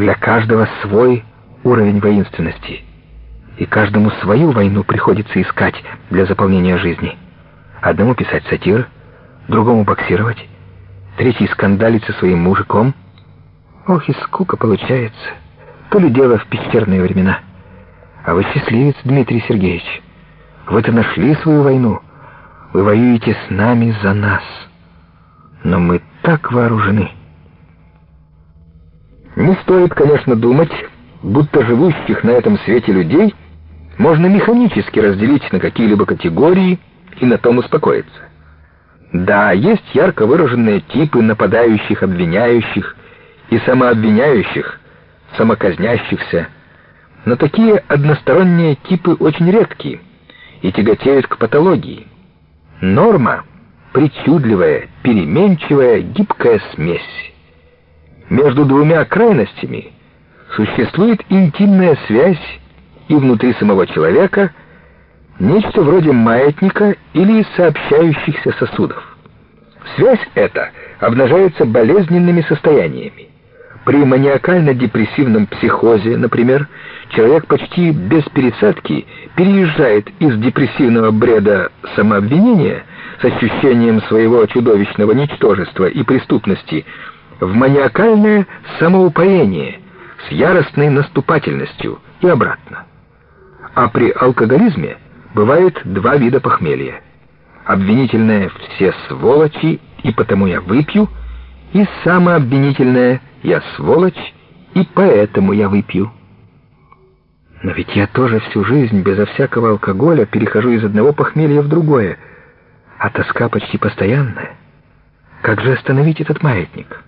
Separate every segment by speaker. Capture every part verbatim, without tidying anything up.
Speaker 1: Для каждого свой уровень воинственности, и каждому свою войну приходится искать для заполнения жизни. Одному писать сатиры, другому боксировать, третий скандалить со своим мужиком. Ох, и скука получается. То ли дело в пещерные времена. А вы счастливец, Дмитрий Сергеевич. Вы-то нашли свою войну. Вы воюете с нами за нас. Но мы так вооружены. Не стоит, конечно, думать, будто живущих на этом свете людей можно механически разделить на какие-либо категории и на том успокоиться. Да, есть ярко выраженные типы нападающих, обвиняющих и самообвиняющих, самоказнящихся, но такие односторонние типы очень редкие и тяготеют к патологии. Норма — причудливая, переменчивая, гибкая смесь. Между двумя крайностями существует интимная связь, и внутри самого человека нечто вроде маятника или сообщающихся сосудов. Связь эта обнажается болезненными состояниями. При маниакально-депрессивном психозе, например, человек почти без пересадки переезжает из депрессивного бреда самообвинения с ощущением своего чудовищного ничтожества и преступности в маниакальное самоупоение с яростной наступательностью и обратно. А при алкоголизме бывает два вида похмелья. Обвинительное «все сволочи, и потому я выпью», и самообвинительное «я сволочь, и поэтому я выпью». Но ведь я тоже всю жизнь безо всякого алкоголя перехожу из одного похмелья в другое, а тоска почти постоянная. Как же остановить этот маятник?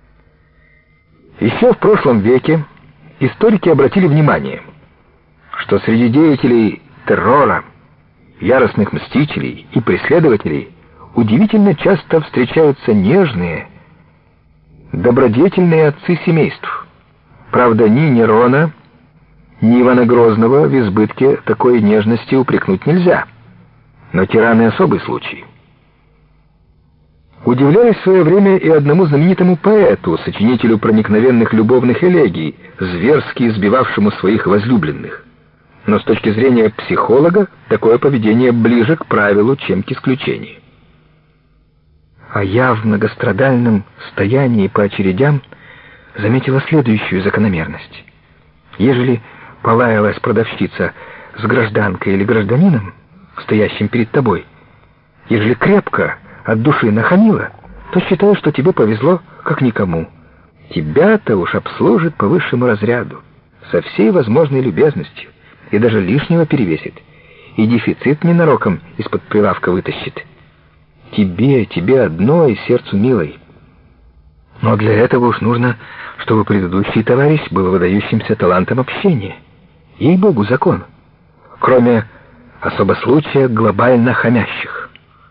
Speaker 1: Еще в прошлом веке историки обратили внимание, что среди деятелей террора, яростных мстителей и преследователей удивительно часто встречаются нежные, добродетельные отцы семейств. Правда, ни Нерона, ни Ивана Грозного в избытке такой нежности упрекнуть нельзя, но тираны — особый случай. Удивлялись в свое время и одному знаменитому поэту, сочинителю проникновенных любовных элегий, зверски избивавшему своих возлюбленных. Но с точки зрения психолога такое поведение ближе к правилу, чем к исключению. А я в многострадальном стоянии по очередям заметила следующую закономерность. Ежели полаялась продавщица с гражданкой или гражданином, стоящим перед тобой, ежели крепко от души нахамила, то считай, что тебе повезло как никому. Тебя-то уж обслужит по высшему разряду, со всей возможной любезностью, и даже лишнего перевесит, и дефицит ненароком из-под прилавка вытащит. Тебе, тебе одной, сердцу милой. Но для этого уж нужно, чтобы предыдущий товарищ был выдающимся талантом общения. Ей-богу, закон. Кроме особо случая глобально хамящих.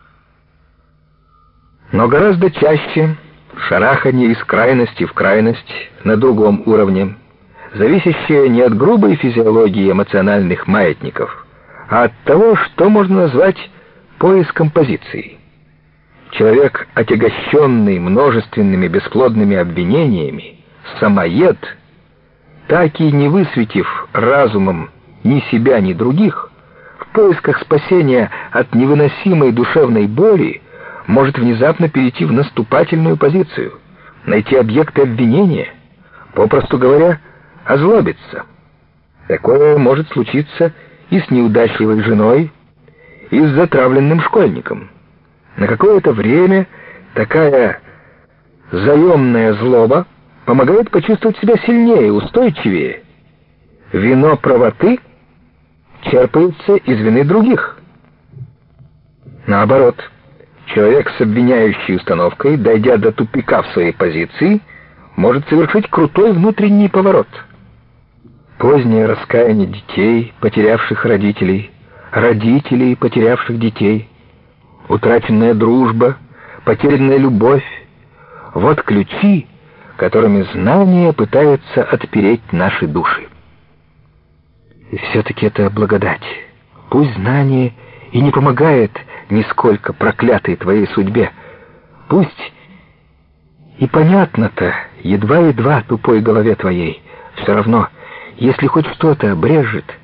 Speaker 1: Но гораздо чаще шараханье из крайности в крайность на другом уровне, зависящее не от грубой физиологии эмоциональных маятников, а от того, что можно назвать поиском позиции. Человек, отягощенный множественными бесплодными обвинениями, самоед, так и не высветив разумом ни себя, ни других, в поисках спасения от невыносимой душевной боли, может внезапно перейти в наступательную позицию, найти объекты обвинения, попросту говоря, озлобиться. Такое может случиться и с неудачливой женой, и с затравленным школьником. На какое-то время такая заемная злоба помогает почувствовать себя сильнее, устойчивее. Вино правоты черпается из вины других. Наоборот, человек с обвиняющей установкой, дойдя до тупика в своей позиции, может совершить крутой внутренний поворот. Позднее раскаяние детей, потерявших родителей, родителей, потерявших детей, утраченная дружба, потерянная любовь — вот ключи, которыми знание пытается отпереть наши души. И все-таки это благодать. Пусть знание и не помогает нисколько проклятой твоей судьбе, пусть и понятно-то едва-едва тупой голове твоей, Все равно, если хоть что-то брежет,